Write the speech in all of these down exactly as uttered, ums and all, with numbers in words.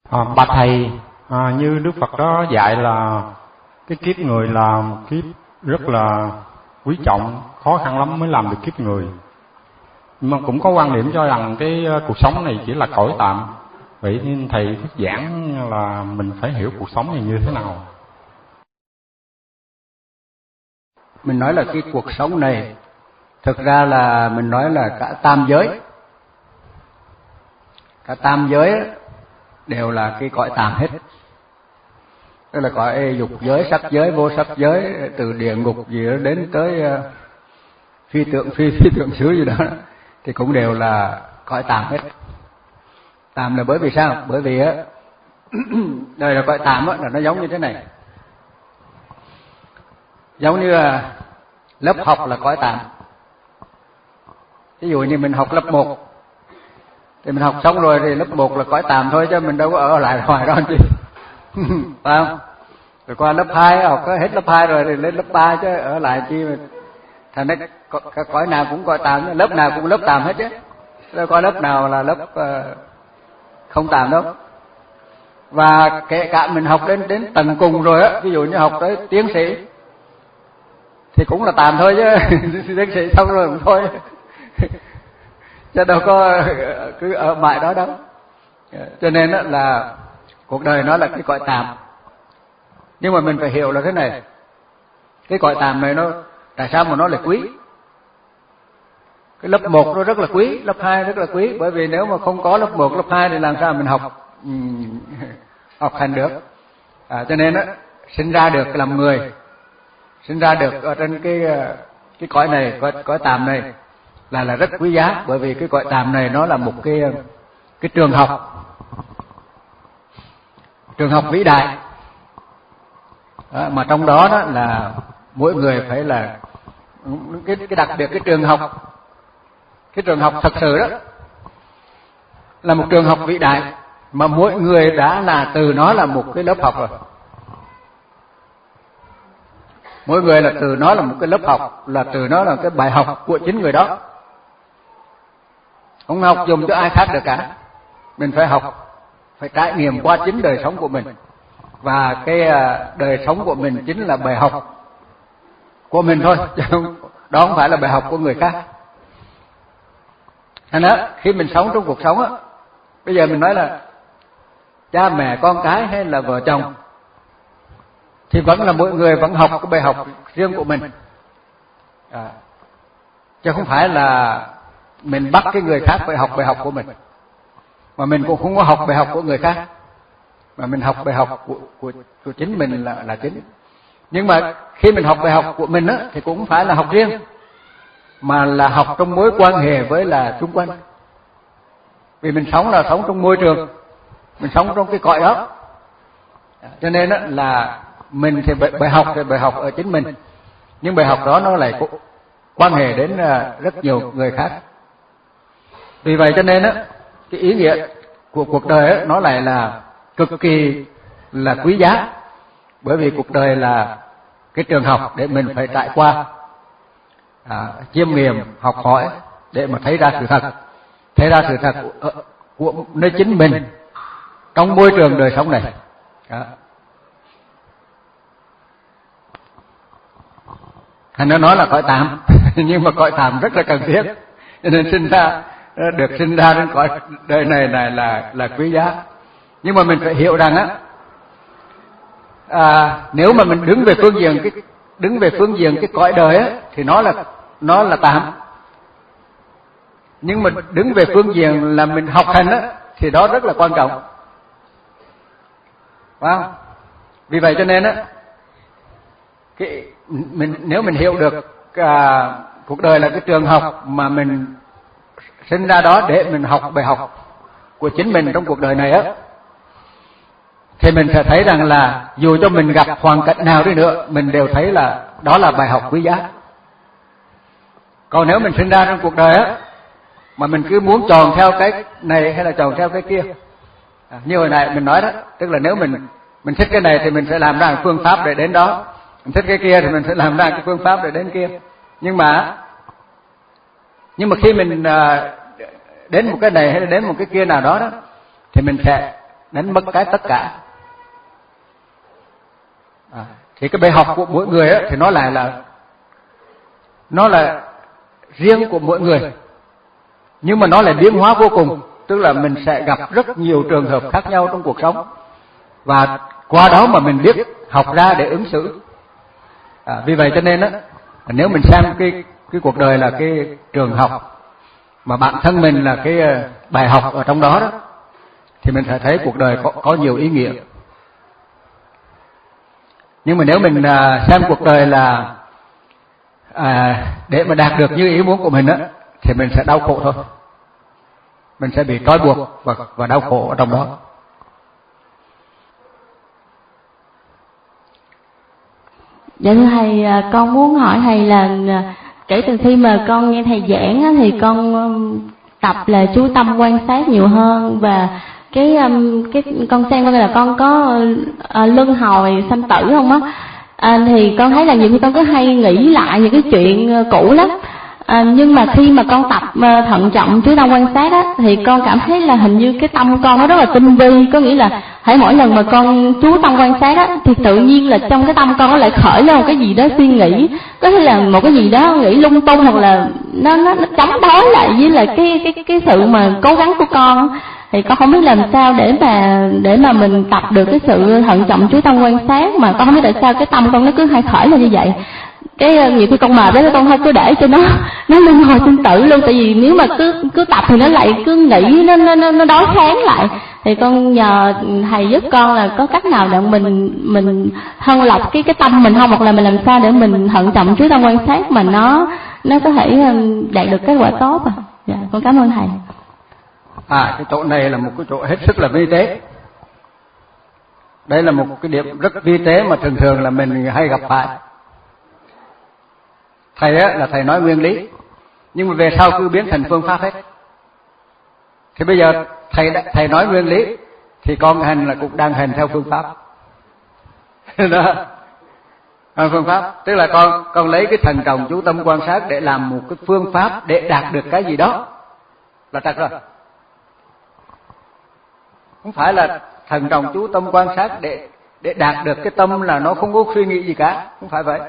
À, bà thầy, à, như Đức Phật đó dạy là cái kiếp người là một kiếp rất là quý trọng, khó khăn lắm mới làm được kiếp người. Nhưng mà cũng có quan điểm cho rằng cái cuộc sống này chỉ là cõi tạm. Vậy nên thầy thuyết giảng là mình phải hiểu cuộc sống này như thế nào? Mình nói là cái cuộc sống này, thực ra là mình nói là cả tam giới. Cả tam giới đều là cái cõi tạm hết. Tức là cõi dục giới, sắc giới, vô sắc giới, từ địa ngục gì đó đến tới phi tượng phi phi tượng xứ gì đó, thì cũng đều là cõi tạm hết. Tạm là bởi vì sao? Bởi vì á đời là cõi tạm á, là nó giống như thế này. Giống như là lớp học là cõi tạm. Ví dụ như mình học lớp một thì mình học xong rồi thì lớp một là cõi tạm thôi, chứ mình đâu có ở lại hoài đó chứ. Phải không? Rồi qua lớp hai học hết lớp hai rồi thì lên lớp ba chứ ở lại chi mà. Thành ra cõi nào cũng cõi tạm, lớp nào cũng lớp tạm hết chứ. Đâu có lớp nào là lớp uh, không tạm đâu. Và kể cả mình học đến đến tầng cùng rồi á, ví dụ như học tới tiến sĩ thì cũng là tạm thôi chứ. Tiến sĩ xong rồi cũng thôi. Chứ đâu có cứ ở mãi đó đâu. Cho nên là cuộc đời nó là cái cõi tạm. Nhưng mà mình phải hiểu là thế này, cái cõi tạm này nó tại sao mà nó lại quý? Cái lớp một nó rất là quý, lớp hai rất là quý, bởi vì nếu mà không có lớp một, lớp hai thì làm sao mình học um, học hành được. À, cho nên á, sinh ra được làm người, sinh ra được ở trên cái cái cõi này, cõi, cõi tạm này là là rất quý giá, bởi vì cái cõi tạm này nó là một cái cái trường học, trường học vĩ đại. Đó, mà trong đó đó là mỗi người phải là cái cái đặc biệt cái trường học, cái trường học thật sự đó là một trường học vĩ đại mà mỗi người đã là từ nó là một cái lớp học rồi. Mỗi người là từ nó là một cái lớp học, là từ nó là cái bài học của chính người đó. Không học dùng cho ai khác được cả. Mình phải học, phải trải nghiệm qua chính đời sống của mình. Và cái đời sống của mình chính là bài học của mình thôi, chứ không, đó không phải là bài học của người khác. Thành ra khi mình sống trong cuộc sống á, bây giờ mình nói là cha mẹ con cái hay là vợ chồng thì vẫn là mỗi người vẫn học cái bài học riêng của mình. À, chứ không phải là mình bắt cái người khác phải học bài học của mình, mà mình cũng không có học bài học của người khác, mà mình học bài học của, của, của chính mình là, là chính. Nhưng mà khi mình học bài học của mình á, thì cũng không phải là học riêng, mà là học trong mối quan hệ với là xung quanh. Vì mình sống là sống trong môi trường, mình sống trong cái cõi đó. Cho nên á, là mình thì bài học thì bài học ở chính mình, nhưng bài học đó nó lại có quan hệ đến rất nhiều người khác. Vì vậy cho nên á, cái ý nghĩa của cuộc đời á, nó lại là cực kỳ là quý giá, bởi vì cuộc đời là cái trường học để mình phải trải qua, à, chiêm nghiệm, học hỏi để mà thấy ra sự thật, thấy ra sự thật của, của nơi chính mình trong môi trường đời sống này. À. Thành nó nói là cõi tạm, nhưng mà cõi tạm rất là cần thiết, cho nên sinh ra được sinh ra đến cõi đời này này là là quý giá. Nhưng mà mình phải hiểu rằng á, à, nếu mà mình đứng về phương diện cái đứng về phương diện cái cõi đời á, thì nó là nó là tạm. Nhưng mà đứng về phương diện là mình học hành á, thì đó rất là quan trọng, phải không? Vì vậy cho nên á, cái mình nếu mình hiểu được à, cuộc đời là cái trường học mà mình sinh ra đó để mình học bài học của chính mình trong cuộc đời này á, thì mình sẽ thấy rằng là dù cho mình gặp hoàn cảnh nào đi nữa, mình đều thấy là đó là bài học quý giá. Còn nếu mình sinh ra trong cuộc đời á, mà mình cứ muốn tròn theo cái này hay là tròn theo cái kia, à, như hồi nãy mình nói đó, tức là nếu mình mình thích cái này thì mình sẽ làm ra một phương pháp để đến đó, mình thích cái kia thì mình sẽ làm ra cái phương pháp để đến kia. Nhưng mà nhưng mà khi mình à, đến một cái này hay là đến một cái kia nào đó đó, thì mình sẽ đánh mất cái tất cả. À, thì cái bài học của mỗi người á, thì nó lại là nó là riêng của mỗi người, nhưng mà nó là biến hóa vô cùng. Tức là mình sẽ gặp rất nhiều trường hợp khác nhau trong cuộc sống, và qua đó mà mình biết học ra để ứng xử. À, vì vậy cho nên á, nếu mình xem cái cái cuộc đời là cái trường học, mà bản thân mình là cái bài học ở trong đó đó, thì mình sẽ thấy cuộc đời có, có nhiều ý nghĩa. Nhưng mà nếu mình à, xem cuộc đời là à, để mà đạt được như ý muốn của mình á, thì mình sẽ đau khổ thôi. Mình sẽ bị trói buộc và, và đau khổ ở trong đó. Dạ thưa thầy, con muốn hỏi thầy là kể từ khi mà con nghe thầy giảng á, thì con tập là chú tâm quan sát nhiều hơn, và cái cái con xem coi là con có uh, luân hồi sanh tử không á. À, thì con thấy là nhiều khi con cứ hay nghĩ lại những cái chuyện cũ lắm. À, nhưng mà khi mà con tập uh, thận trọng chú tâm quan sát á, thì con cảm thấy là hình như cái tâm con nó rất là tinh vi. Có nghĩa là hãy mỗi lần mà con chú tâm quan sát á, thì tự nhiên là trong cái tâm con nó lại khởi lên một cái gì đó suy nghĩ, có thể là một cái gì đó nghĩ lung tung, hoặc là nó nó, nó chống đối lại với là cái cái cái sự mà cố gắng của con. Thì con không biết làm sao để mà để mà mình tập được cái sự thận trọng chú tâm quan sát, mà con không biết tại sao cái tâm con nó cứ hay khởi lên như vậy. Cái nhiều khi con mệt đó, con hơi cứ để cho nó nó luân hồi sinh tử luôn, tại vì nếu mà cứ cứ tập thì nó lại cứ nghĩ, nó nó nó đối kháng lại. Thì con nhờ thầy giúp con là có cách nào để mình mình thân lọc cái cái tâm mình không, hoặc là mình làm sao để mình thận trọng chú tâm quan sát mà nó nó có thể đạt được kết quả tốt à? Dạ, con cảm ơn thầy. À, cái chỗ này là một cái chỗ hết sức là vi tế. Đây là một cái điểm rất vi tế mà thường thường là mình hay gặp phải. Thầy á là thầy nói nguyên lý, nhưng mà về sau cứ biến thành phương pháp hết. Thì bây giờ thầy thầy nói nguyên lý thì con hành là cũng đang hành theo phương pháp. Đó. Phương pháp tức là con con lấy cái thần trọng chú tâm quan sát để làm một cái phương pháp để đạt được cái gì đó là trật rồi. Không phải là thần trọng chú tâm quan sát để để đạt được cái tâm là nó không có suy nghĩ gì cả, không phải vậy.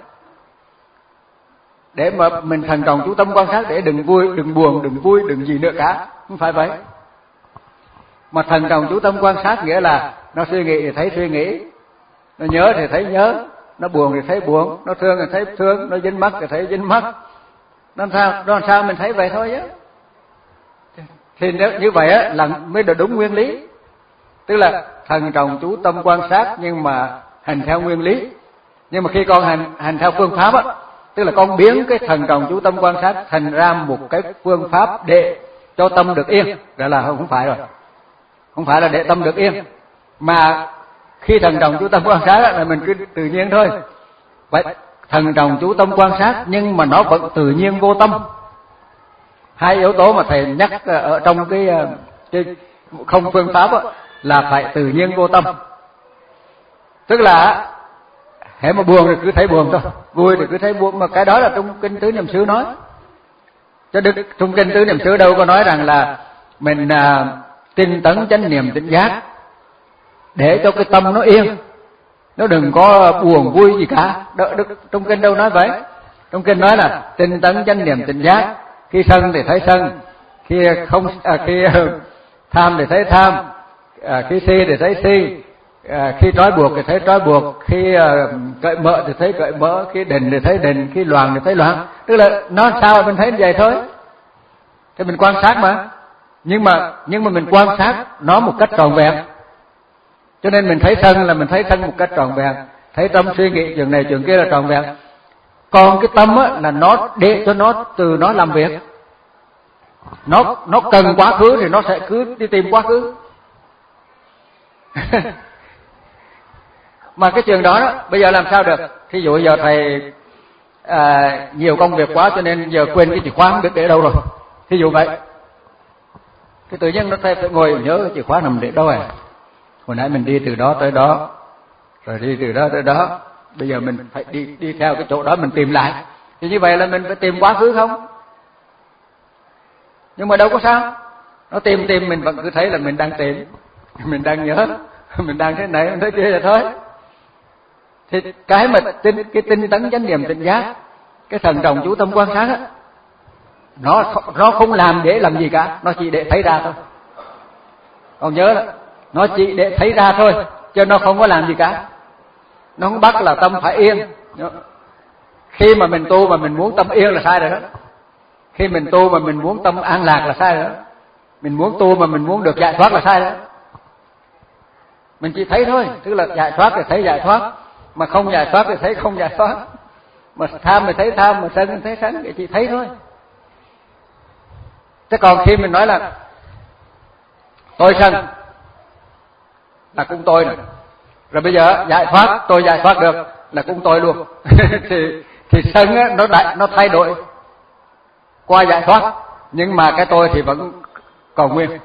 Để mà mình thần trọng chú tâm quan sát để đừng vui, đừng buồn, đừng vui, đừng gì nữa cả, không phải vậy. Mà thần trọng chú tâm quan sát nghĩa là nó suy nghĩ thì thấy suy nghĩ, nó nhớ thì thấy nhớ, nó buồn thì thấy buồn, nó thương thì thấy thương, nó dính mắc thì thấy dính mắc. Nó làm sao, nó làm sao mình thấy vậy thôi chứ. Thì nếu như vậy á là mới được đúng nguyên lý. Tức là thần trọng chú tâm quan sát nhưng mà hành theo nguyên lý. Nhưng mà khi con hành hành theo phương pháp á, tức là con biến cái thần trọng chú tâm quan sát thành ra một cái phương pháp để cho tâm được yên, đó là không phải rồi. Không phải là để tâm được yên, mà khi thần trọng chú tâm quan sát là mình cứ tự nhiên thôi. Vậy thần trọng chú tâm quan sát nhưng mà nó vẫn tự nhiên vô tâm. Hai yếu tố mà thầy nhắc ở trong cái, cái không phương pháp đó, là phải tự nhiên vô tâm. Tức là hễ mà buồn thì cứ thấy buồn thôi, vui thì cứ thấy buồn, mà cái đó là trong kinh Tứ Niệm xứ nói. Chứ đức trong kinh Tứ Niệm xứ đâu có nói rằng là mình à, tinh tấn chánh niệm tỉnh giác để cho cái tâm nó yên, nó đừng có buồn vui gì cả. Đ, đức, trong kinh đâu nói vậy. Trong kinh nói là tinh tấn chánh niệm tỉnh giác, khi sân thì thấy sân, khi không à, khi tham thì thấy tham, à, khi si thì thấy si, à, khi trói buộc thì thấy trói buộc, khi à, cởi mở thì thấy cởi mở, khi định thì thấy định, khi loạn thì thấy loạn. Tức là nó sao mình thấy như vậy thôi. Thì mình quan sát mà. Nhưng mà nhưng mà mình quan sát nó một cách trọn vẹn. Cho nên mình thấy sân là mình thấy sân một cách trọn vẹn, thấy tâm suy nghĩ chuyện này chuyện kia là trọn vẹn. Còn cái tâm á là nó để cho nó từ nó làm việc. Nó nó cần quá khứ thì nó sẽ cứ đi tìm quá khứ. Mà cái chuyện đó, đó bây giờ làm sao được? Thí dụ giờ thầy à, nhiều công việc quá cho nên giờ quên cái chìa khóa không biết để đâu rồi. Thí dụ vậy. Cái tự nhiên nó thầy phải ngồi nhớ cái chìa khóa nằm để đâu à? Hồi nãy mình đi từ đó tới đó, rồi đi từ đó tới đó, bây giờ mình phải đi đi theo cái chỗ đó mình tìm lại. Thì như vậy là mình phải tìm quá khứ không? Nhưng mà đâu có sao. Nó tìm tìm mình vẫn cứ thấy là mình đang tìm. mình đang nhớ, mình đang thế này, mình thế kia là thôi. Thì cái mà tinh, cái tinh tấn chánh niệm tỉnh giác, cái thần đồng chú tâm quan sát á, nó nó không làm để làm gì cả, nó chỉ để thấy ra thôi. Còn nhớ đó, nó chỉ để thấy ra thôi, chứ nó không có làm gì cả. Nó không bắt là tâm phải yên. Khi mà mình tu mà mình muốn tâm yên là sai rồi đó. Khi mình tu mà mình muốn tâm an lạc là sai rồi đó. Mình muốn tu mà mình muốn được giải thoát là sai rồi đó. Mình chỉ thấy thôi, tức là giải thoát thì thấy giải thoát, mà không giải thoát thì thấy không giải thoát. Mà tham thì thấy tham, mà sân thì thấy sân, thì chỉ thấy thôi. Thế còn khi mình nói là tôi sân là cũng tôi này, rồi bây giờ giải thoát, tôi giải thoát được là cũng tôi luôn. thì thì sân á, nó đại, nó thay đổi qua giải thoát, nhưng mà cái tôi thì vẫn còn nguyên.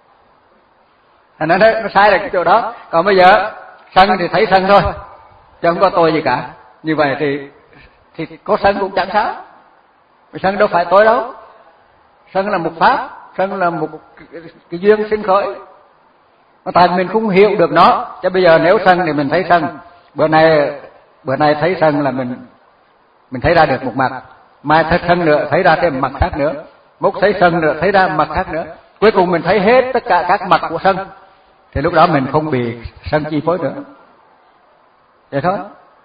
Nó nó sai là cái chỗ đó. Còn bây giờ sân thì thấy sân thôi, chứ không có tôi gì cả. Như vậy thì thì có sân cũng chẳng sao. Sân đâu phải tôi đâu. Sân là một pháp, sân là một cái, cái duyên sinh khởi. Mà tại mình không hiểu được nó. Chứ bây giờ nếu sân thì mình thấy sân, bữa nay bữa nay thấy sân là mình mình thấy ra được một mặt, mai thấy sân nữa thấy ra thêm mặt khác nữa, mốt thấy sân nữa thấy ra mặt khác nữa, cuối cùng mình thấy hết tất cả các mặt của sân. Thì lúc đó mình không bị sân chi phối nữa. Vậy thôi.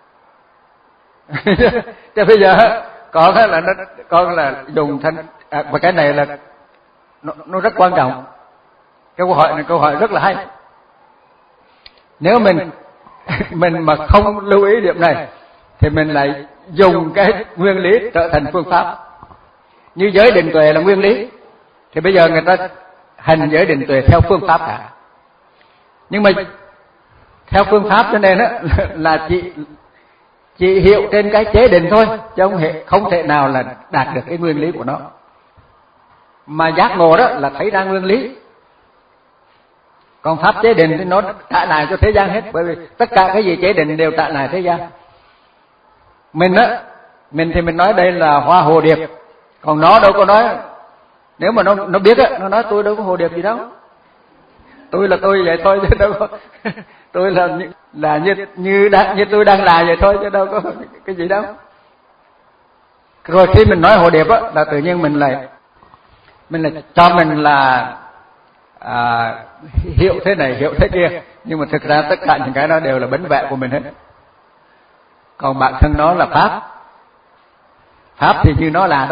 Chứ bây giờ con là nó con là dùng thanh à, và cái này là nó, nó rất quan trọng. Cái câu hỏi này câu hỏi rất là hay. Nếu mình mình mà không lưu ý điểm này thì mình lại dùng cái nguyên lý trở thành phương pháp. Như giới định tuệ là nguyên lý, thì bây giờ người ta hành giới định tuệ theo phương pháp cả. Nhưng mà theo phương pháp cho nên á là chỉ chỉ hiểu trên cái chế định thôi, chứ không thể không thể nào là đạt được cái nguyên lý của nó. Mà giác ngộ đó là thấy ra nguyên lý. Còn pháp chế định thì nó trả lại cho thế gian hết, bởi vì tất cả cái gì chế định đều trả lại thế gian. Mình á, mình thì mình nói đây là hoa hồ điệp, còn nó đâu có nói. Nếu mà nó nó biết á, nó nói tôi đâu có hồ điệp gì đâu. Tôi là tôi vậy thôi chứ đâu có. Tôi là là như như đang như tôi đang là vậy thôi chứ đâu có cái gì đâu. Rồi khi mình nói hồ điệp á là tự nhiên mình lại mình lại cho mình là à, hiểu thế này hiểu thế kia, nhưng mà thực ra tất cả những cái đó đều là bấn vẽ của mình hết. Còn bản thân nó là pháp, pháp thì như nó là đó.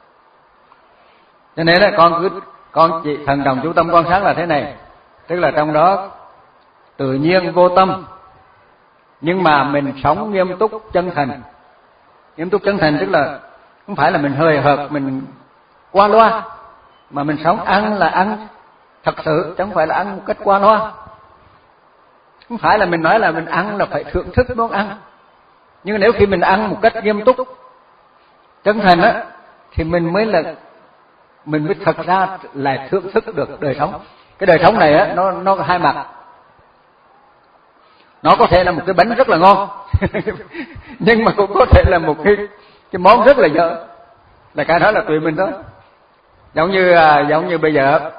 Cho nên là con cứ con chỉ thần đồng chú tâm quan sát là thế này, tức là trong đó tự nhiên vô tâm, nhưng mà mình sống nghiêm túc chân thành. Nghiêm túc chân thành tức là không phải là mình hời hợt mình qua loa, mà mình sống ăn là ăn thật sự, chứ không phải là ăn một cách qua loa. Không phải là mình nói là mình ăn là phải thưởng thức món ăn, nhưng nếu khi mình ăn một cách nghiêm túc chân thành á thì mình mới là mình mới thật ra là thưởng thức được đời sống. Cái đời sống này á nó nó có hai mặt. Nó có thể là một cái bánh rất là ngon nhưng mà cũng có thể là một cái cái món rất là dở. Là cái đó là tùy mình đó. Giống như giống như bây giờ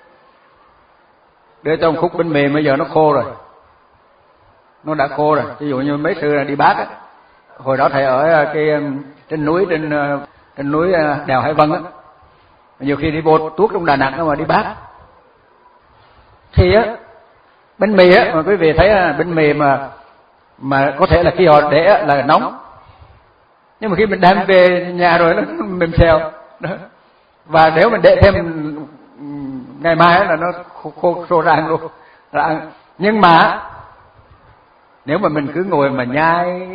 đưa cho một khúc bánh mì bây giờ nó khô rồi, nó đã khô rồi. Ví dụ như mấy sư là đi Bác á, hồi đó thầy ở cái trên núi trên trên núi đèo Hải Vân á, nhiều khi đi vô tuốt trong Đà Nẵng mà đi Bác thì á bánh mì á mà quý vị thấy bánh mì mà mà có thể là khi họ để là nóng, nhưng mà khi mình đem về nhà rồi nó mềm xèo đó. Và nếu mình để thêm ngày mai là nó khô, khô, khô ràng luôn là ăn. Nhưng mà nếu mà mình cứ ngồi mà nhai,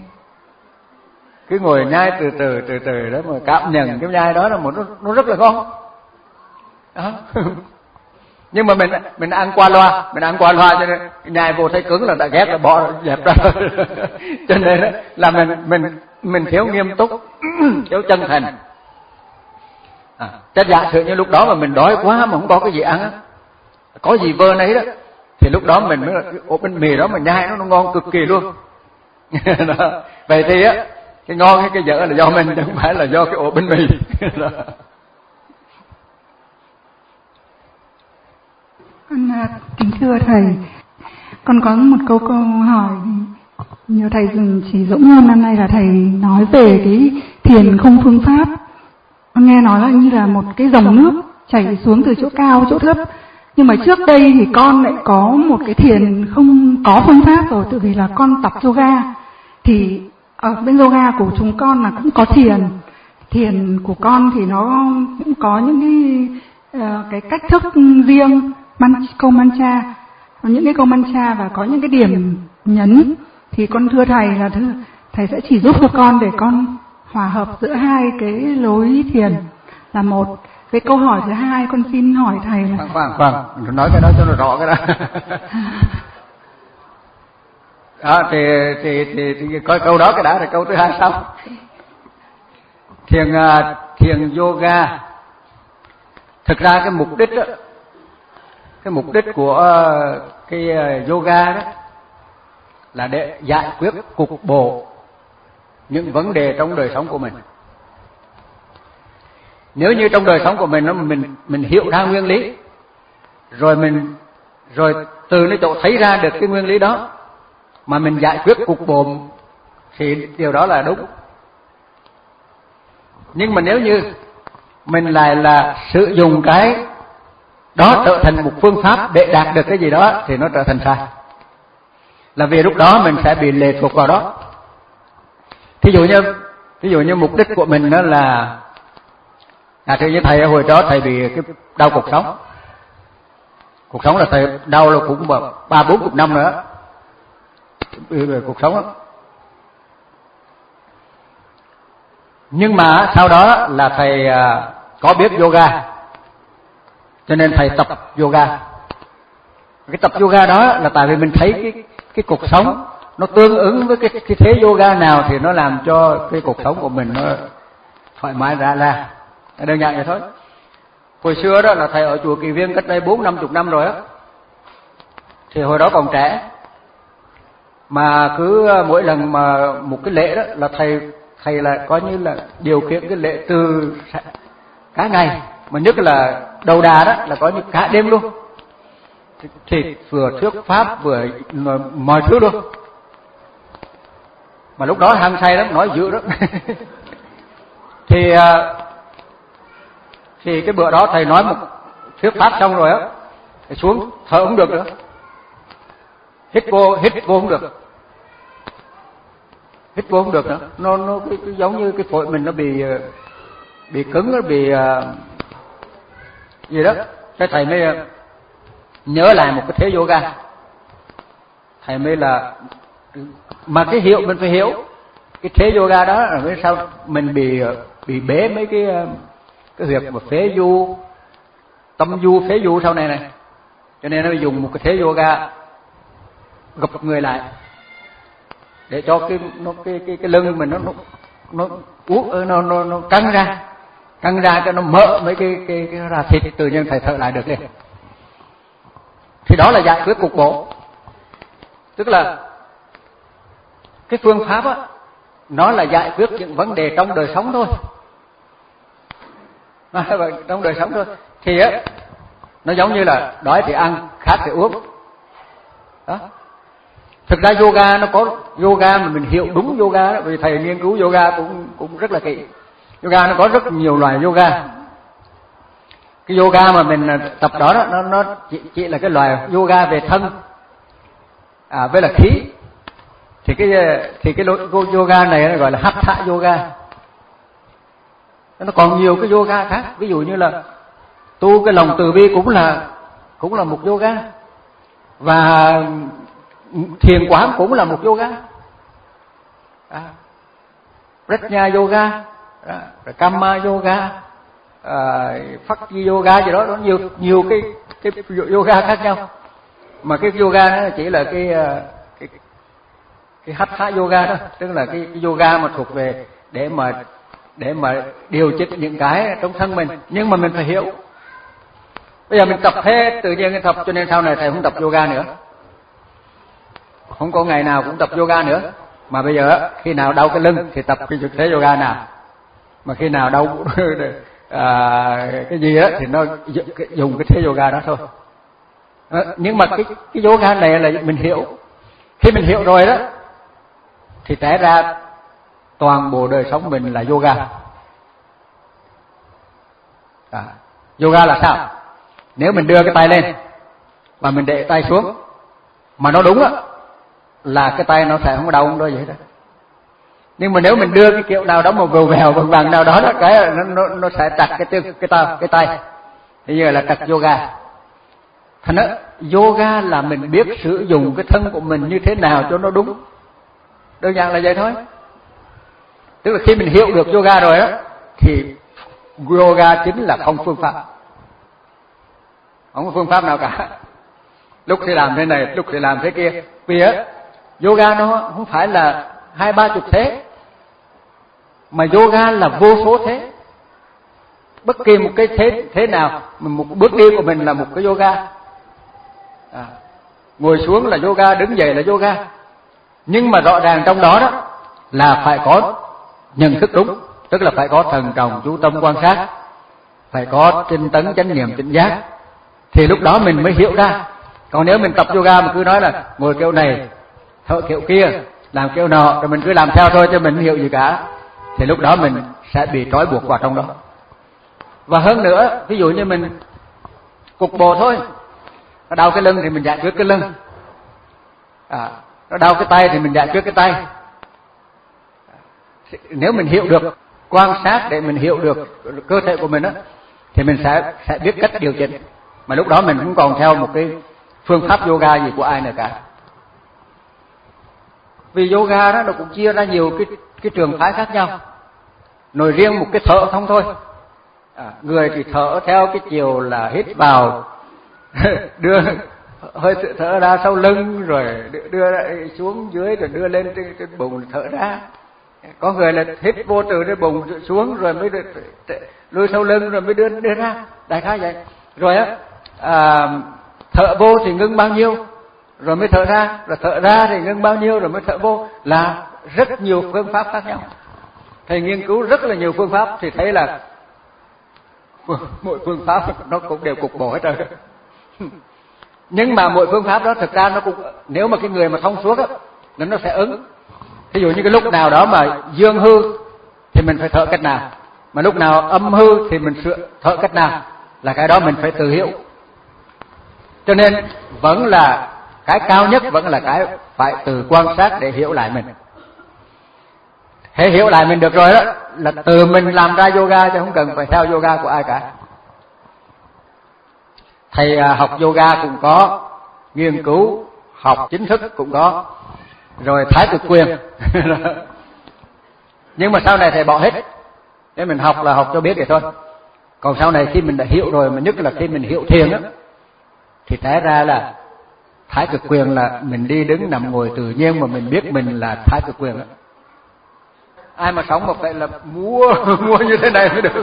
cứ ngồi nhai từ từ từ từ đó mà cảm nhận cái nhai đó là một nó, nó rất là ngon đó. Nhưng mà mình mình ăn qua loa, mình ăn qua loa cho nên nhai vô thấy cứng là đã ghét là bỏ dẹp ra. Cho nên là mình mình mình thiếu nghiêm túc, thiếu chân thành. À, chắc giả sử như lúc đó mà mình đói quá mà không có cái gì ăn á, có gì vơ nấy đó, thì lúc đó mình mới là cái ổ bánh mì đó mà nhai nó, nó ngon cực kỳ luôn. Đó. Vậy thì á cái ngon hay cái dở là do mình, chứ không phải là do cái ổ bánh mì. Đó. Con kính thưa thầy, con có một câu câu hỏi nhờ thầy chỉ dũng hơn. Năm nay là thầy nói về cái thiền không phương pháp. Con nghe nói là như là một cái dòng nước chảy xuống từ chỗ cao chỗ thấp. Nhưng mà trước đây thì con lại có một cái thiền không có phương pháp rồi, tự vì là con tập yoga. Thì ở bên yoga của chúng con là cũng có thiền. Thiền của con thì nó cũng có những cái, uh, cái cách thức riêng, man, câu mantra, những cái câu mantra và có những cái điểm nhấn. Thì con thưa thầy là thưa, thầy sẽ chỉ giúp cho con để con hòa hợp giữa hai cái lối thiền là một. Cái câu hỏi thứ hai con xin hỏi thầy là khoan khoan khoan nói cái đó cho nó rõ cái đó. Đó, thì, thì, thì, thì coi câu đó cái đã rồi câu thứ hai sau. Thiền thiền yoga, thực ra cái mục đích đó, cái mục đích của cái yoga đó là để giải quyết cục bộ những vấn đề trong đời sống của mình. Nếu như trong đời sống của mình nó mình mình hiểu ra nguyên lý, rồi mình rồi từ cái chỗ thấy ra được cái nguyên lý đó mà mình giải quyết cục bộ thì điều đó là đúng. Nhưng mà nếu như mình lại là sử dụng cái đó trở thành một phương pháp để đạt được cái gì đó thì nó trở thành sai. Là vì lúc đó mình sẽ bị lệ thuộc vào đó. Thí dụ như ví dụ như mục đích của mình đó là à thưa với thầy, hồi đó thầy bị cái đau cuộc sống. Cuộc sống là thầy đau là cũng ba bốn chục năm nữa. Cuộc sống đó. Nhưng mà sau đó là thầy có biết yoga, cho nên thầy tập yoga. Cái tập yoga đó là tại vì mình thấy cái cái cuộc sống nó tương ứng với cái cái thế yoga nào thì nó làm cho cái cuộc sống của mình nó thoải mái ra ra. Đơn giản vậy thôi. Hồi xưa đó là thầy ở chùa Kỳ Viên cách đây bốn năm chục năm rồi á, thì hồi đó còn trẻ, mà cứ mỗi lần mà một cái lễ đó là thầy thầy là coi như là điều khiển cái lễ từ cả ngày, mà nhất là đầu đà đó là có như cả đêm luôn, thì, thì vừa thuyết pháp vừa mọi thứ luôn. Mà lúc đó hăng say lắm, nói dữ lắm. thì thì cái bữa đó thầy nói một thuyết pháp xong rồi á, thầy xuống thở không được nữa, hít vô hít vô không được, hít vô không được nữa, nó nó cái, cái, giống như cái phổi mình nó bị bị cứng, nó bị uh, gì đó. Cái thầy mới nhớ lại một cái thế yoga, thầy mới là mà cái hiểu mình phải hiểu cái thế yoga đó là vì sao mình bị bị bế mấy cái cái việc mà phế du, tâm du phế du sau này này, cho nên nó dùng một cái thế yoga gập người lại để cho cái nó cái cái cái lưng mình nó nó nó uống nó nó nó căng ra, căng ra cho nó mở mấy cái cái cái ra thịt, tự nhiên thầy thở lại được liền. Thì đó là giải quyết cục bộ, tức là cái phương pháp á, nó là giải quyết những vấn đề trong đời sống thôi, trong đời sống thôi. Thì á, nó giống như là đói thì ăn, khát thì uống. Đó. Thực ra yoga nó có yoga mà mình hiểu đúng yoga đó, vì thầy nghiên cứu yoga cũng cũng rất là kỹ. Yoga nó có rất nhiều loại yoga. Cái yoga mà mình tập đó, đó nó nó chỉ, chỉ là cái loại yoga về thân, à, với là khí. Thì cái thì cái yoga này nó gọi là hatha yoga. Nó còn nhiều cái yoga khác, ví dụ như là tu cái lòng từ bi cũng là cũng là một yoga, và thiền quán cũng là một yoga, à, Prajna yoga, à, Kama yoga, à, Phakti yoga gì đó, nó nhiều nhiều cái cái yoga khác nhau. Mà cái yoga nó chỉ là cái cái cái hatha yoga đó, tức là cái, cái yoga mà thuộc về để mà để mà điều chỉnh những cái trong thân mình, nhưng mà mình phải hiểu. Bây giờ mình tập hết tự nhiên cái tập, cho nên sau này thầy không tập yoga nữa, không có ngày nào cũng tập yoga nữa. Mà bây giờ khi nào đau cái lưng thì tập cái thế yoga nào, mà khi nào đau à, cái gì đó thì nó dùng cái thế yoga đó thôi. À, nhưng mà cái cái yoga này là mình hiểu. Khi mình hiểu rồi đó thì té ra toàn bộ đời sống mình là yoga. À, yoga là sao? Nếu mình đưa cái tay lên và mình để tay xuống mà nó đúng á, là cái tay nó sẽ không có đau không đau vậy đó. Nhưng mà nếu mình đưa cái kiểu nào đó mà vèo vèo bằng bằng nào đó, đó cái nó nó nó sẽ trật cái cái cái tay cái tay. Bây giờ là trật yoga. Thành ra yoga là mình biết sử dụng cái thân của mình như thế nào cho nó đúng. Đơn giản là vậy thôi. Tức là khi mình hiểu được yoga rồi á thì yoga chính là không phương pháp. Không có phương pháp nào cả. Lúc thì làm thế này, lúc thì làm thế kia. Vì á yoga nó không phải là hai ba chục thế, mà yoga là vô số thế. Bất kỳ một cái thế thế nào, một bước đi của mình là một cái yoga. À, ngồi xuống là yoga, đứng dậy là yoga. Nhưng mà rõ ràng trong đó đó là phải có nhận thức đúng, tức là phải có thần trọng chú tâm quan sát, phải có tinh tấn chánh niệm tỉnh giác, thì lúc đó mình mới hiểu ra. Còn nếu mình tập yoga mà cứ nói là ngồi kiểu này, thở kiểu kia, làm kiểu nọ, rồi mình cứ làm theo thôi chứ mình không hiểu gì cả, thì lúc đó mình sẽ bị trói buộc vào trong đó. Và hơn nữa, ví dụ như mình cục bộ thôi, nó đau cái lưng thì mình giải quyết cái lưng, à, nó đau cái tay thì mình giải quyết cái tay. Nếu mình hiểu được quan sát để mình hiểu được cơ thể của mình đó, thì mình sẽ sẽ biết cách điều chỉnh. Mà lúc đó mình không còn theo một cái phương pháp yoga gì của ai nữa cả. Vì yoga đó nó cũng chia ra nhiều cái cái trường phái khác nhau. Nói riêng một cái thở không thôi. À, người thì thở theo cái chiều là hít vào đưa hơi thở ra sau lưng, rồi đưa xuống dưới, rồi đưa lên trên, trên bụng thở ra. Có người là hít vô từ trên bụng xuống rồi mới lùi sau lưng rồi mới đưa đưa ra, đại khái vậy. Rồi á à, thở vô thì ngưng bao nhiêu rồi mới thở ra, rồi thở ra thì ngưng bao nhiêu rồi mới thở vô, là rất nhiều phương pháp khác nhau. Thầy nghiên cứu rất là nhiều phương pháp thì thấy là mỗi phương pháp nó cũng đều cục bộ hết rồi. Nhưng mà mỗi phương pháp đó thực ra nó cũng, nếu mà cái người mà thông suốt á, nó sẽ ứng. Ví dụ như cái lúc nào đó mà dương hư thì mình phải thở cách nào, mà lúc nào âm hư thì mình thở cách nào, là cái đó mình phải tự hiểu. Cho nên vẫn là cái cao nhất, vẫn là cái phải tự quan sát để hiểu lại mình. Hễ hiểu lại mình được rồi đó là từ mình làm ra yoga, chứ không cần phải theo yoga của ai cả. Thầy học yoga cũng có, nghiên cứu học chính thức cũng có, rồi thái cực quyền. Nhưng mà sau này thầy bỏ hết. Nếu mình học là học cho biết vậy thôi. Còn sau này khi mình đã hiểu rồi, mà nhất là khi mình hiểu thiền á, thì té ra là thái cực quyền là mình đi đứng nằm ngồi tự nhiên mà mình biết mình là thái cực quyền đó. Ai mà sống mà phải là múa múa như thế này mới được.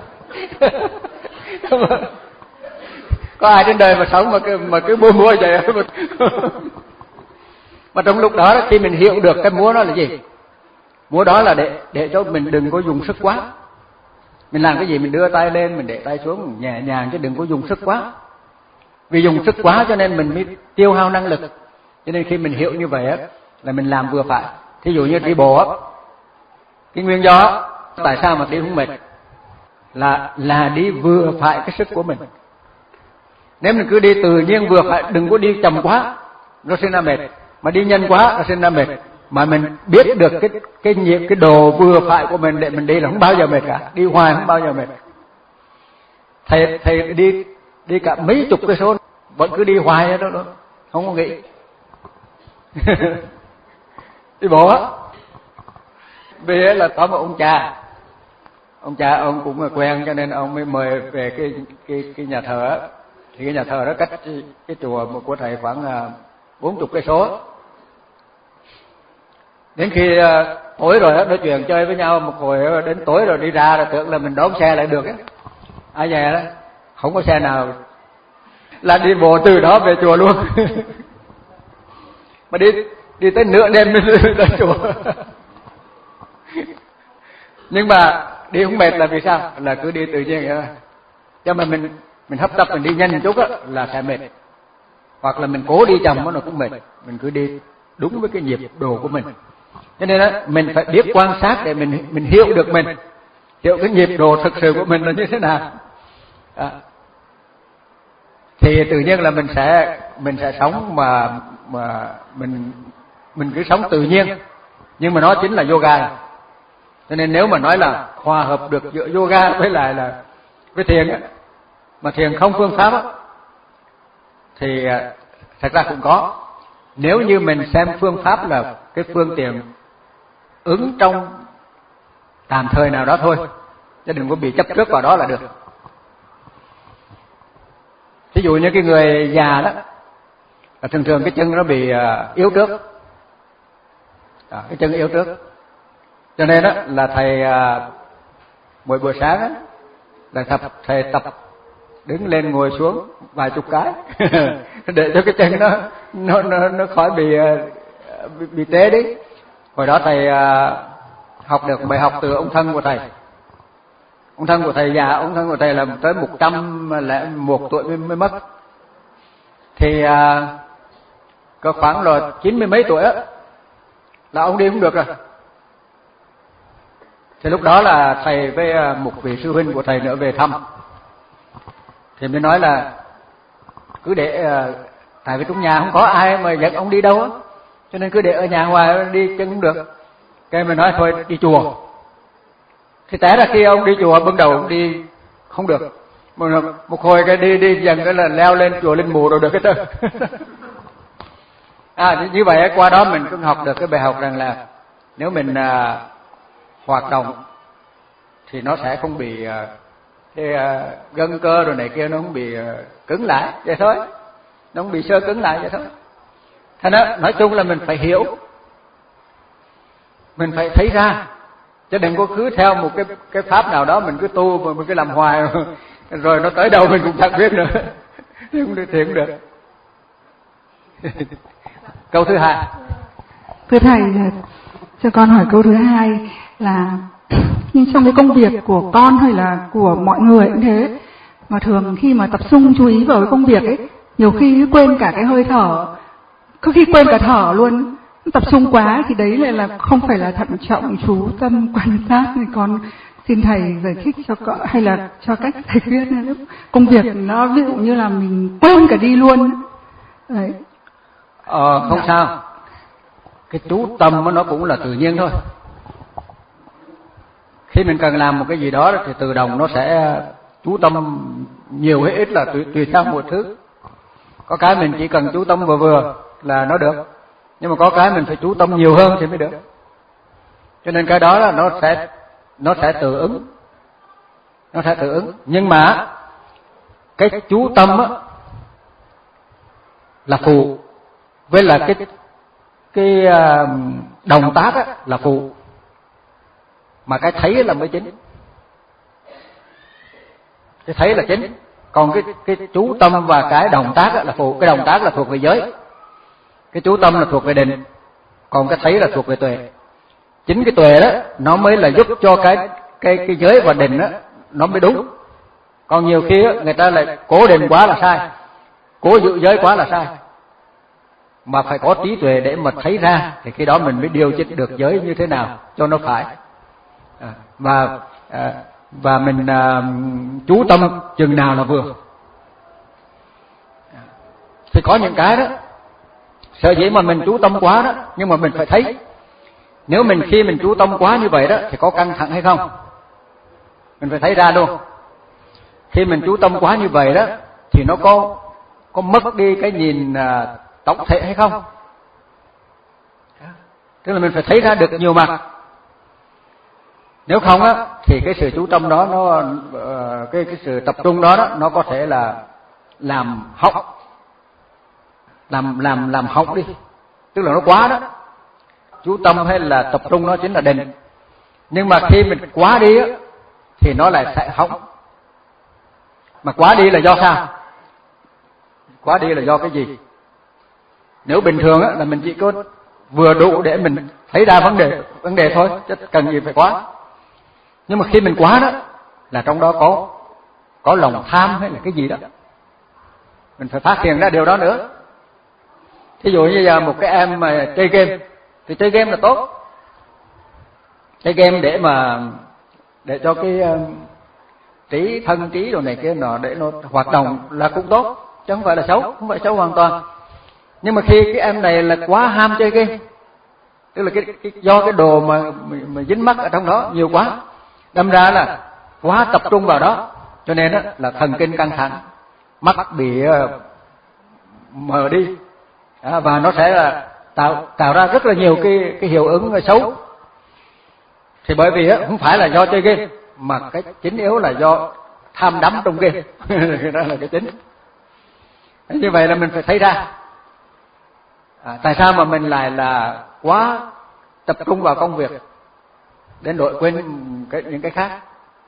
Có ai trên đời mà sống mà cứ mà cứ múa múa vậy. Mà trong lúc đó khi mình hiểu được cái múa đó là gì, múa đó là để để cho mình đừng có dùng sức quá. Mình làm cái gì mình đưa tay lên, mình để tay xuống nhẹ nhàng, chứ đừng có dùng sức quá. Vì dùng sức quá cho nên mình mới tiêu hao năng lực. Cho nên khi mình hiểu như vậy á, là mình làm vừa phải. Thí dụ như đi bộ á, cái nguyên do tại sao mà đi không mệt là là đi vừa phải cái sức của mình. Nếu mình cứ đi tự nhiên vừa phải, đừng có đi chậm quá, nó sinh ra mệt. Mà đi nhanh quá, nó sinh ra mệt. Mà mình biết được cái cái nhịp, cái độ vừa phải của mình để mình đi là không bao giờ mệt cả. Đi hoài không bao giờ mệt. Thầy thầy đi đi cả mấy chục cây số vẫn cứ đi hoài đó, đó không có nghĩ. Đi bộ á. Vì là có một ông cha, ông cha ông cũng quen cho nên ông mới mời về cái cái cái nhà thờ á. Thì cái nhà thờ đó cách cái, cái chùa của thầy khoảng bốn chục cây số. Đến khi uh, tối rồi đó, nói chuyện chơi với nhau một hồi, đến tối rồi đi ra rồi tưởng là mình đón xe lại được á. Ai về đó không có xe nào, là đi bộ từ đó về chùa luôn. Mà đi đi tới nửa đêm mới đến chùa. Nhưng mà đi không mệt là vì sao? Là cứ đi tự nhiên vậy thôi. Cho mà mình mình hấp tấp mình đi nhanh một chút á là sẽ mệt. hoặc là mình cố đi chậm nó cũng mệt, mình cứ đi đúng với cái nhịp độ của mình. Cho nên đó, mình phải biết quan sát để mình mình hiểu được mình, hiểu cái nhịp độ thực sự của mình là như thế nào. À. Thì tự nhiên là mình sẽ mình sẽ sống mà mà mình mình cứ sống tự nhiên, nhưng mà nó chính là yoga. Cho nên nếu mà nói là hòa hợp được giữa yoga với lại là với thiền á, mà thiền không phương pháp á, thì thật ra cũng có. Nếu như mình xem phương pháp là cái phương tiện ứng trong tạm thời nào đó thôi, chứ đừng có bị chấp trước vào đó là được. Ví dụ như cái người già đó, thường thường cái chân nó bị yếu trước, đó, cái chân yếu trước. Cho nên đó là thầy mỗi buổi sáng đó, là tập thầy tập đứng lên ngồi xuống vài chục cái để cho cái chân nó nó nó, nó khỏi bị bị, bị té đi. Hồi đó thầy học được bài học từ ông thân của thầy. Ông thân của thầy già, ông thân của thầy là tới một trăm lẻ một tuổi mới, mới mất. Thì có khoảng là chín mươi mấy tuổi á, là ông đi không được rồi. Thì lúc đó là thầy với một vị sư huynh của thầy nữa về thăm, thì mới nói là cứ để, tại vì trong nhà không có ai mà dẫn ông đi đâu á, cho nên cứ để ở nhà ngoài đi chân không được. Cái mới nói thôi đi chùa. Thì té ra khi ông đi chùa ban đầu ông đi không được, một, một hồi cái đi đi dần cái là leo lên chùa Linh Mù rồi được cái tơ. À như vậy qua đó mình cũng học được cái bài học rằng là nếu mình à, hoạt động thì nó sẽ không bị à, cái à, gân cơ rồi này kia nó không bị à, cứng lại vậy thôi, nó không bị sơ cứng lại vậy thôi. Thế đó, nói chung là mình phải hiểu, mình phải thấy ra, chứ đừng có cứ theo một cái cái pháp nào đó mình cứ tu mà mình cứ làm hoài rồi, rồi nó tới đâu mình cũng chẳng biết nữa, không được thì không được. Câu thứ hai. Thưa thầy, cho con hỏi câu thứ hai là nhưng trong cái công việc của con hay là của mọi người cũng thế, mà thường khi mà tập trung chú ý vào cái công việc ấy, nhiều khi quên cả cái hơi thở, có khi quên cả thở luôn. Tập trung quá thì đấy lại là không phải là thận trọng chú tâm quan sát. Thì con xin thầy giải thích cho con, hay là cho cách thầy biết lúc công việc nó ví dụ như là mình quên cả đi luôn đấy. Ờ, không sao, cái chú tâm nó cũng là tự nhiên thôi. Khi mình cần làm một cái gì đó thì tự động nó sẽ chú tâm nhiều hay ít là tùy, tùy theo một thứ. Có cái mình chỉ cần chú tâm vừa vừa là nó được, nhưng mà có cái mình phải chú tâm nhiều hơn thì mới được. Cho nên cái đó là nó sẽ nó sẽ tự ứng, nó sẽ tự ứng. Nhưng mà cái chú tâm á là phụ, với là cái cái động tác á là phụ, mà cái thấy là mới chính. Cái thấy là chính, còn cái cái chú tâm và cái động tác á là phụ. Cái động tác là thuộc về giới, cái chú tâm là thuộc về định, còn cái thấy là thuộc về tuệ. Chính cái tuệ đó nó mới là giúp cho cái cái cái giới và định đó nó mới đúng. Còn nhiều khi đó, người ta lại cố định quá là sai, cố giữ giới quá là sai. Mà phải có trí tuệ để mà thấy ra, thì khi đó mình mới điều chỉnh được giới như thế nào cho nó phải. À, và à, và mình à, chú tâm chừng nào là vừa. À, thì có những cái đó sợ dĩ mà mình chú tâm quá đó, nhưng mà mình phải thấy. Nếu mình khi mình chú tâm quá như vậy đó thì có căng thẳng hay không, mình phải thấy ra luôn. Khi mình chú tâm quá như vậy đó thì nó có có mất đi cái nhìn à, tổng thể hay không. Tức là mình phải thấy ra được nhiều mặt. Nếu không á thì cái sự chú tâm đó nó uh, cái cái sự tập trung đó, đó nó có thể là làm hỏng, làm làm làm hỏng đi. Tức là nó quá đó. Chú tâm hay là tập trung nó chính là định. Nhưng mà khi mình quá đi á thì nó lại sẽ hỏng. Mà quá đi là do sao? Quá đi là do cái gì? Nếu bình thường á là mình chỉ có vừa đủ để mình thấy ra vấn đề vấn đề thôi, chứ cần gì phải quá. Nhưng mà khi mình quá đó là trong đó có có lòng tham hay là cái gì đó, mình phải phát hiện ra điều đó nữa. Thí dụ như giờ một cái em mà chơi game thì chơi game là tốt, chơi game để mà để cho cái uh, trí thân trí đồ này kia nọ để nó hoạt động là cũng tốt, chứ không phải là xấu, không phải xấu hoàn toàn. Nhưng mà khi cái em này là quá ham chơi game, tức là cái, cái do cái đồ mà, mà dính mắc ở trong đó nhiều quá, đâm ra là quá tập trung vào đó, cho nên đó là thần kinh căng thẳng, mắt bị uh, mờ đi, à, và nó sẽ là tạo tạo ra rất là nhiều cái cái hiệu ứng xấu. Thì bởi vì á, không phải là do chơi game, mà cái chính yếu là do tham đắm trong game. Đó là cái chính. Như vậy là mình phải thấy ra à, tại sao mà mình lại là quá tập trung vào công việc đến độ quên cái, những cái khác.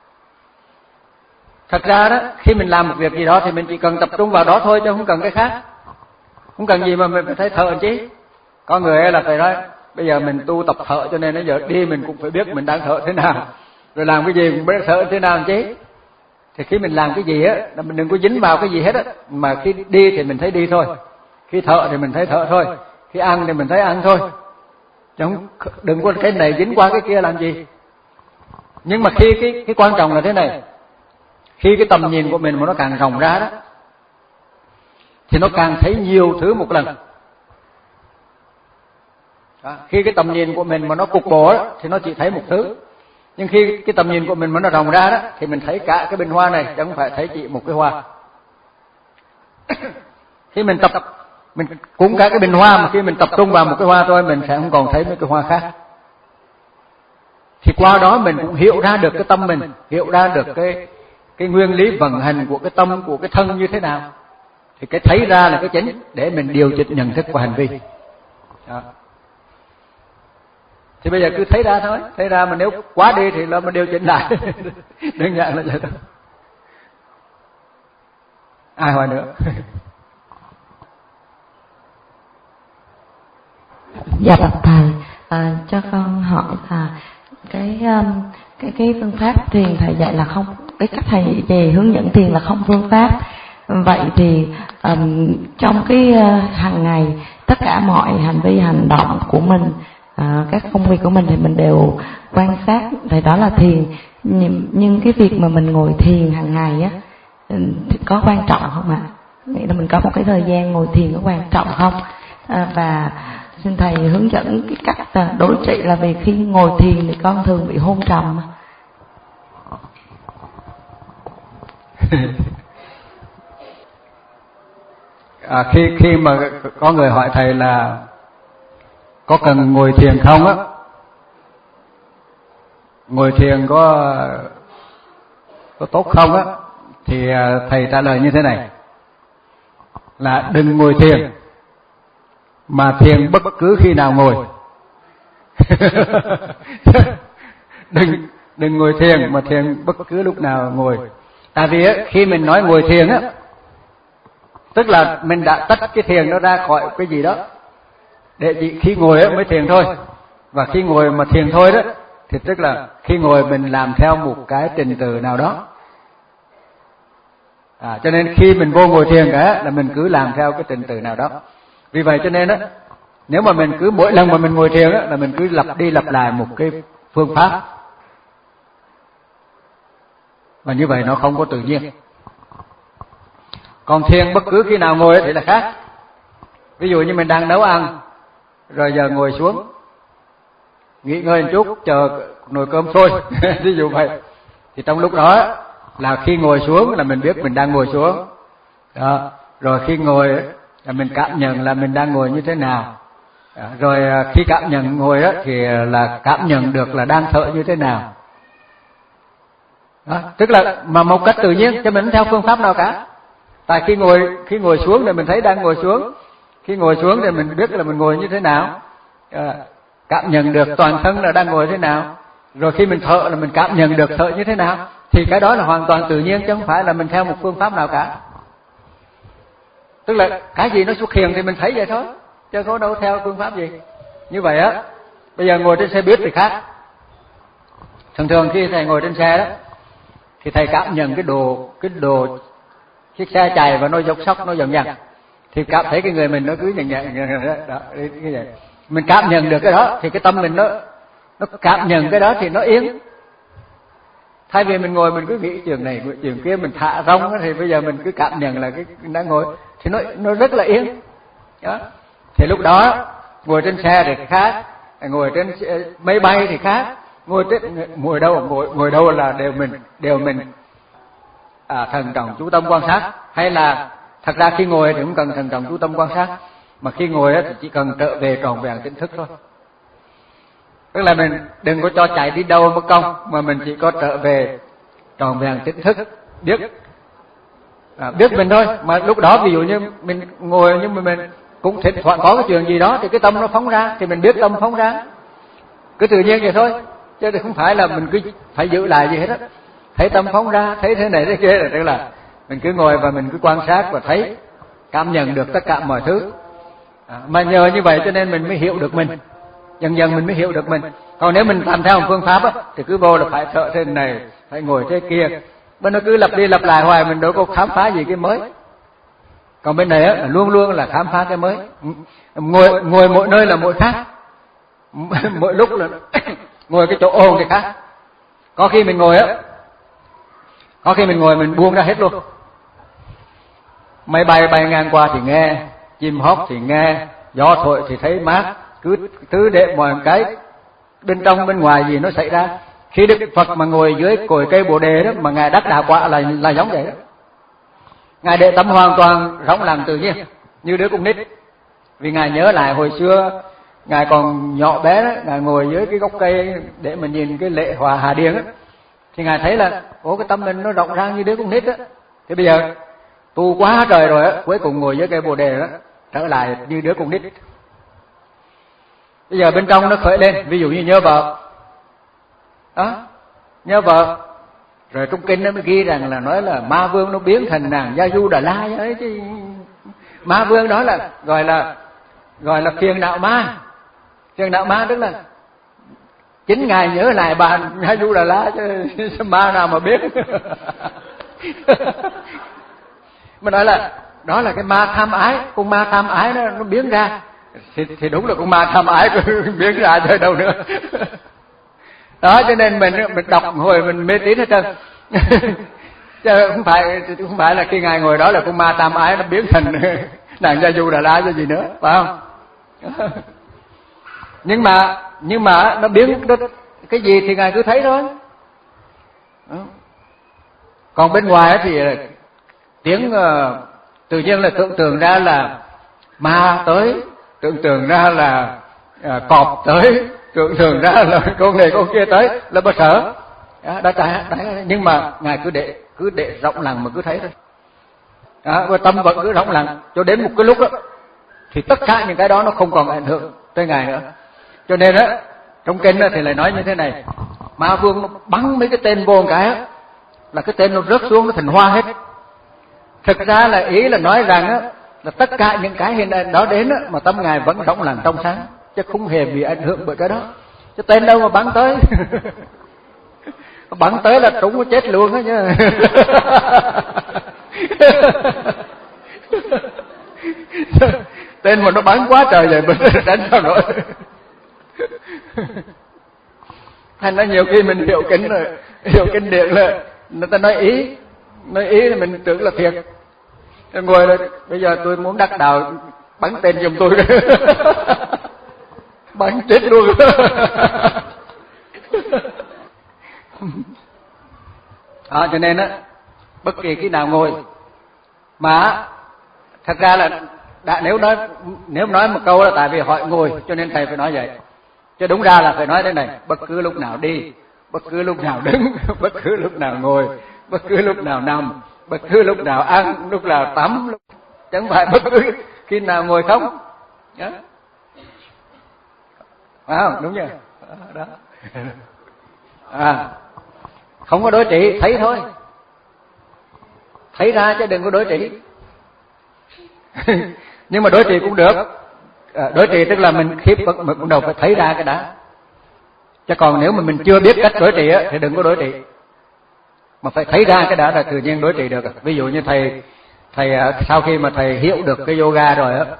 Thật ra đó, khi mình làm một việc gì đó thì mình chỉ cần tập trung vào đó thôi, chứ không cần cái khác. Không cần gì mà mình phải thấy thợ chứ. Có người là phải nói bây giờ mình tu tập thợ, cho nên bây giờ đi mình cũng phải biết mình đang thợ thế nào, rồi làm cái gì cũng biết thợ thế nào chứ. Thì khi mình làm cái gì á, mình đừng có dính vào cái gì hết á, mà khi đi thì mình thấy đi thôi, khi thợ thì mình thấy thợ thôi, khi ăn thì mình thấy ăn thôi, chứ không, đừng có cái này dính qua cái kia làm gì. Nhưng mà khi cái cái quan trọng là thế này, khi cái tầm nhìn của mình mà nó càng rộng ra đó, thì nó càng thấy nhiều thứ một lần. Đó. Khi cái tầm nhìn của mình mà nó cục bộ đó, thì nó chỉ thấy một thứ. Nhưng khi cái tầm nhìn của mình mà nó rộng ra đó, thì mình thấy cả cái bình hoa này, chứ không phải thấy chỉ một cái hoa. Khi mình tập, mình cũng cả cái bình hoa, mà khi mình tập trung vào một cái hoa thôi, mình sẽ không còn thấy mấy cái hoa khác. Thì qua đó mình cũng hiểu ra được cái tâm mình, hiểu ra được cái cái nguyên lý vận hành của cái tâm, của cái thân như thế nào. Thì cái thấy ra là cái chính để mình điều chỉnh nhận thức và hành vi. Đó. Thì bây giờ cứ thấy ra thôi, thấy ra mà nếu quá đi thì là mình điều chỉnh lại. Đơn giản là vậy thôi. Ai hỏi nữa? Dạ bạch thầy, à, cho con hỏi là cái um, cái cái phương pháp thiền thầy dạy là không, cái cách thầy về hướng dẫn thiền là không phương pháp. Vậy thì um, trong cái uh, hàng ngày tất cả mọi hành vi hành động của mình, À, các công việc của mình thì mình đều quan sát, thì đó là thiền. Nhưng, nhưng cái việc mà mình ngồi thiền hàng ngày á thì có quan trọng không ạ? Nghĩa là mình có một cái thời gian ngồi thiền có quan trọng không? À, và xin thầy hướng dẫn cái cách đối trị, là vì khi ngồi thiền thì con thường bị hôn trầm. À, khi khi mà có người hỏi thầy là có cần ngồi thiền không á, ngồi thiền có có tốt không á, thì thầy trả lời như thế này, là đừng ngồi thiền, mà thiền bất cứ khi nào ngồi. đừng đừng ngồi thiền mà thiền bất cứ lúc nào ngồi. Tại vì á, khi mình nói ngồi thiền á, tức là mình đã tách cái thiền nó ra khỏi cái gì đó, để chỉ khi ngồi ấy mới thiền thôi. Và khi ngồi mà thiền thôi đó, thì tức là khi ngồi mình làm theo một cái trình tự nào đó. À, cho nên khi mình vô ngồi thiền cả là mình cứ làm theo cái trình tự nào đó. Vì vậy cho nên đó, nếu mà mình cứ mỗi lần mà mình ngồi thiền đó, là mình cứ lặp đi lặp lại một cái phương pháp, và như vậy nó không có tự nhiên. Còn thiền bất cứ khi nào ngồi thì là khác. Ví dụ như mình đang nấu ăn, rồi giờ ngồi xuống nghỉ ngơi một chút chờ nồi cơm sôi, ví dụ vậy, thì trong lúc đó là khi ngồi xuống là mình biết mình đang ngồi xuống đó. Rồi khi ngồi là mình cảm nhận là mình đang ngồi như thế nào đó. Rồi khi cảm nhận ngồi đó thì là cảm nhận được là đang thở như thế nào đó. Tức là mà một cách tự nhiên, cho mình không theo phương pháp nào cả. Tại khi ngồi khi ngồi xuống thì mình thấy đang ngồi xuống, khi ngồi xuống thì mình biết là mình ngồi như thế nào, à, cảm nhận được toàn thân là đang ngồi thế nào. Rồi khi mình thở là mình cảm nhận được thở như thế nào. Thì cái đó là hoàn toàn tự nhiên, chứ không phải là mình theo một phương pháp nào cả. Tức là cái gì nó xuất hiện thì mình thấy vậy thôi, chứ có đâu theo phương pháp gì. Như vậy á, bây giờ ngồi trên xe buýt thì khác. Thường thường khi thầy ngồi trên xe đó, thì thầy cảm nhận cái đồ cái đồ chiếc xe chạy và nó dốc sóc, nó dần dần. thì cảm thấy cái người mình nó cứ nhẹ nhẹ đó, như vậy. Mình cảm nhận được cái đó thì cái tâm mình nó nó cảm nhận cái đó thì nó yên. Thay vì mình ngồi mình cứ nghĩ chuyện này chuyện kia, mình thả rong thì bây giờ mình cứ cảm nhận là cái đang ngồi thì nó nó rất là yên. Đó. Thì lúc đó ngồi trên xe thì khác, ngồi trên máy bay thì khác, ngồi trên ngồi đâu ngồi ngồi đâu là đều mình đều mình à, thần trọng chú tâm quan sát. Hay là thật ra khi ngồi thì cũng cần thần trọng chú tâm quan sát, mà khi ngồi thì chỉ cần trở về tròn vẹn tỉnh thức thôi. Tức là mình đừng có cho chạy đi đâu mất công, mà mình chỉ có trở về tròn vẹn tỉnh thức, biết à, biết mình thôi. Mà lúc đó ví dụ như mình ngồi nhưng mà mình cũng thỉnh thoảng có cái chuyện gì đó thì cái tâm nó phóng ra, thì mình biết tâm phóng ra, cứ tự nhiên vậy thôi, chứ không phải là mình cứ phải giữ lại gì hết á. Thấy tâm phóng ra, thấy thế này thế kia là tức là mình cứ ngồi và mình cứ quan sát và thấy, cảm nhận được tất cả mọi thứ. À, mà nhờ như vậy cho nên mình mới hiểu được mình, dần dần mình mới hiểu được mình. Còn nếu mình làm theo một phương pháp á, thì cứ vô là phải sợ thế này, phải ngồi thế kia, bên nó cứ lặp đi lặp lại hoài, mình đâu có khám phá gì cái mới. Còn bên này á, luôn luôn là khám phá cái mới. Ngồi ngồi mỗi nơi là mỗi khác, mỗi lúc là ngồi cái chỗ ồn thì khác. Có khi mình ngồi á, có khi mình ngồi mình buông ra hết luôn. Máy bay bay ngang qua thì nghe, chim hót thì nghe, gió thổi thì thấy mát, cứ thứ để mọi cái bên trong bên ngoài gì nó xảy ra. Khi Đức Phật mà ngồi dưới cội cây Bồ Đề đó mà ngài đắc đạo quả là là giống vậy đó. Ngài để tâm hoàn toàn rỗng lặng tự nhiên như đứa con nít. Vì ngài nhớ lại hồi xưa ngài còn nhỏ bé đó, ngài ngồi dưới cái gốc cây để mà nhìn cái lệ hòa Hà Điền á, thì ngài thấy là ủa cái tâm mình nó rộng rang như đứa con nít á. Thì bây giờ tu quá trời rồi á, cuối cùng ngồi dưới cây Bồ Đề đó trở lại như đứa con nít. Bây giờ bên trong nó khởi lên, ví dụ như nhớ vợ đó, nhớ vợ. Rồi trong kinh nó mới ghi rằng là nói là ma vương nó biến thành nàng Gia Du Đà La ấy chứ. Ma vương đó là gọi là gọi là phiền não ma. Phiền não ma tức là chính ngài nhớ lại bà Gia Du Đà La chứ ma nào mà biết. Mà nói là đó là cái ma tham ái, con ma tham ái nó nó biến ra. Thì, thì đúng là con ma tham ái biến ra thôi đâu nữa. Đó cho nên mình mình đọc hồi mình mê tín hết trơn. Chứ không phải không phải là khi ngài ngồi đó là con ma tam ái nó biến thành nàng Gia Du Đà La cho gì nữa, phải không? Nhưng mà nhưng mà nó biến nó, cái gì thì ngài cứ thấy thôi. Còn bên ngoài thì tiếng uh, tự nhiên là tưởng tượng ra là ma tới, tưởng tượng ra là uh, cọp tới, tưởng tượng ra là con này con kia tới là bà sợ. Đó, đó, đó, đó, nhưng mà ngài cứ để cứ để rộng lặng mà cứ thấy thôi. Đó, và tâm vẫn cứ rộng lặng cho đến một cái lúc đó thì tất cả những cái đó nó không còn ảnh hưởng tới ngài nữa. Cho nên á trong kinh đó thì lại nói như thế này, ma vương nó bắn mấy cái tên vô một cái á, là cái tên nó rớt xuống nó thành hoa hết. Thực ra là ý là nói rằng á là tất cả những cái hiện ảnh đó đến á, mà tâm ngài vẫn rộng lặng trong sáng, chứ không hề bị ảnh hưởng bởi cái đó. Chứ tên đâu mà bắn tới. Bắn tới là trúng nó chết luôn á chứ. Tên mà nó bắn quá trời rồi mình đánh sao nổi. Thành ra nhiều khi mình hiểu kinh rồi, hiểu kinh điển là người ta nói ý, nói ý là mình tưởng là thiệt. Ngồi là bây giờ tôi muốn đắc đạo bắn tên giùm tôi. Bắn chết luôn. Đó, cho nên á bất kỳ khi nào ngồi mà thật ra là đã, nếu nói nếu nói một câu là tại vì hỏi ngồi cho nên thầy phải nói vậy, chứ đúng ra là phải nói thế này: bất cứ lúc nào đi, bất cứ lúc nào đứng, bất cứ lúc nào ngồi, bất cứ lúc nào nằm, bất cứ lúc nào ăn, lúc nào tắm, lúc... chẳng phải bất cứ khi nào ngồi không. Đó. Phải không? Đúng chưa? Đó. À, không có đối trị, thấy thôi, thấy ra chứ đừng có đối trị. Nhưng mà đối trị cũng được. À, đối trị tức là mình khiếp mình cũng đầu phải thấy ra cái đã. Chứ còn nếu mà mình chưa biết cách đối trị á thì đừng có đối trị, mà phải thấy ra cái đã là tự nhiên đối trị được. Ví dụ như thầy thầy sau khi mà thầy hiểu được cái yoga rồi á,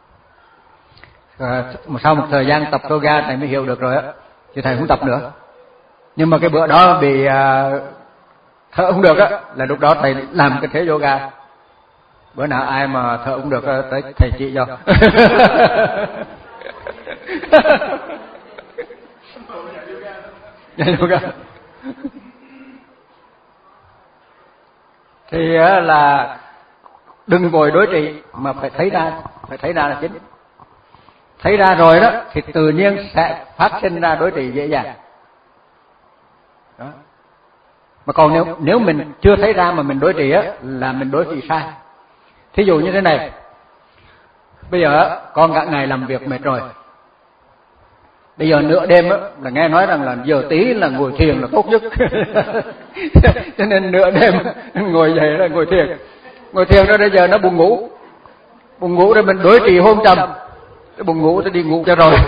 sau một thời gian tập yoga thầy mới hiểu được rồi á, thì thầy không tập nữa. Nhưng mà cái bữa đó bị thở không được á, là lúc đó thầy làm cái thế yoga. Bữa nào ai mà thở không được tới thầy chỉ cho. yoga. Thì là đừng vội đối trị mà phải thấy ra, phải thấy ra là chính. Thấy ra rồi đó thì tự nhiên sẽ phát sinh ra đối trị dễ dàng. Đó. Mà còn nếu nếu mình chưa thấy ra mà mình đối trị á, là mình đối trị sai. Thí dụ như thế này, bây giờ con cả ngày làm việc mệt rồi, bây giờ nửa đêm á, là nghe nói rằng là giờ tí là ngồi thiền là tốt nhất. Cho nên nửa đêm ngồi dậy là ngồi thiền, ngồi thiền rồi bây giờ nó buồn ngủ, buồn ngủ rồi mình đối trị hôn trầm, buồn ngủ thì đi ngủ cho rồi.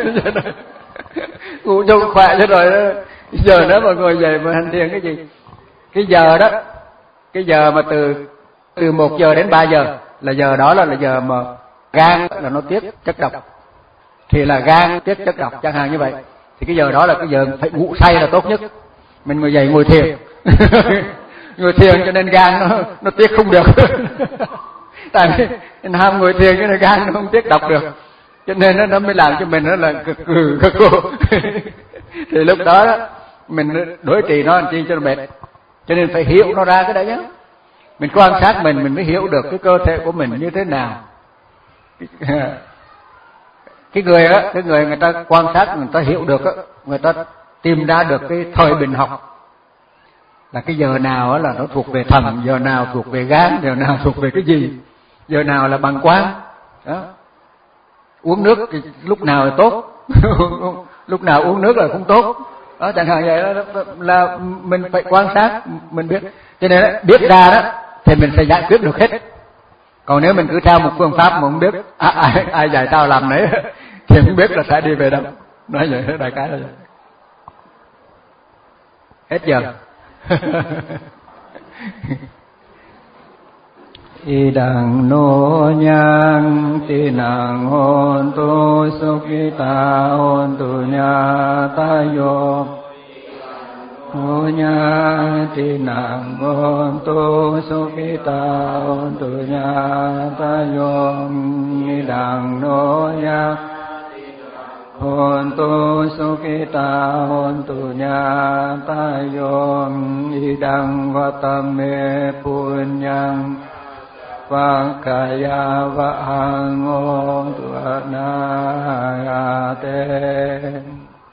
Ngủ cho khỏe cho rồi. Giờ đó mà ngồi dậy mà hành thiền cái gì? Cái giờ đó, cái giờ mà từ từ một giờ đến ba giờ là giờ đó là, là giờ mà gan là nó tiết chất độc, thì là gan tiết chất độc chẳng hạn như vậy, thì cái giờ đó là cái giờ phải ngủ say là tốt nhất. Mình ngồi dậy ngồi thiền, ngồi thiền cho nên gan nó nó tiết không được. Tại vì mình ham ngồi thiền cho nên gan nó không tiết độc được, cho nên nó, nó mới làm cho mình nó là cực cừ cực cô. Thì lúc đó, đó mình đối trị nó làm chi cho nó mệt, cho nên phải hiểu nó ra cái đấy nhá. Mình quan sát mình mình mới hiểu được cái cơ thể của mình như thế nào. Cái người á, cái người người ta quan sát, người ta hiểu được á, người ta tìm ra được cái thời bình học, là cái giờ nào á là nó thuộc về thận, giờ nào thuộc về gan, giờ nào thuộc về cái gì, giờ nào là bàng quang. Đó. Uống nước thì lúc nào là tốt, lúc nào uống nước là không tốt. Đó, chẳng hạn vậy đó, là mình phải quan sát, mình biết. Cho nên đó, biết ra đó thì mình sẽ giải quyết được hết. Còn nếu mình cứ theo một phương pháp mà không biết à, ai, ai dạy tao làm đấy thì không biết là sẽ đi về đâu. Nói vậy đại cái là vậy. Hết giờ. Idang no nhang tinang hontu sukita hontu nyatayo no nhang tinang hontu sukita hontu nyatayo idang no nhang hontu sukita hontu nyatayo idang vatame punyang Vakaya vahang om tu anayate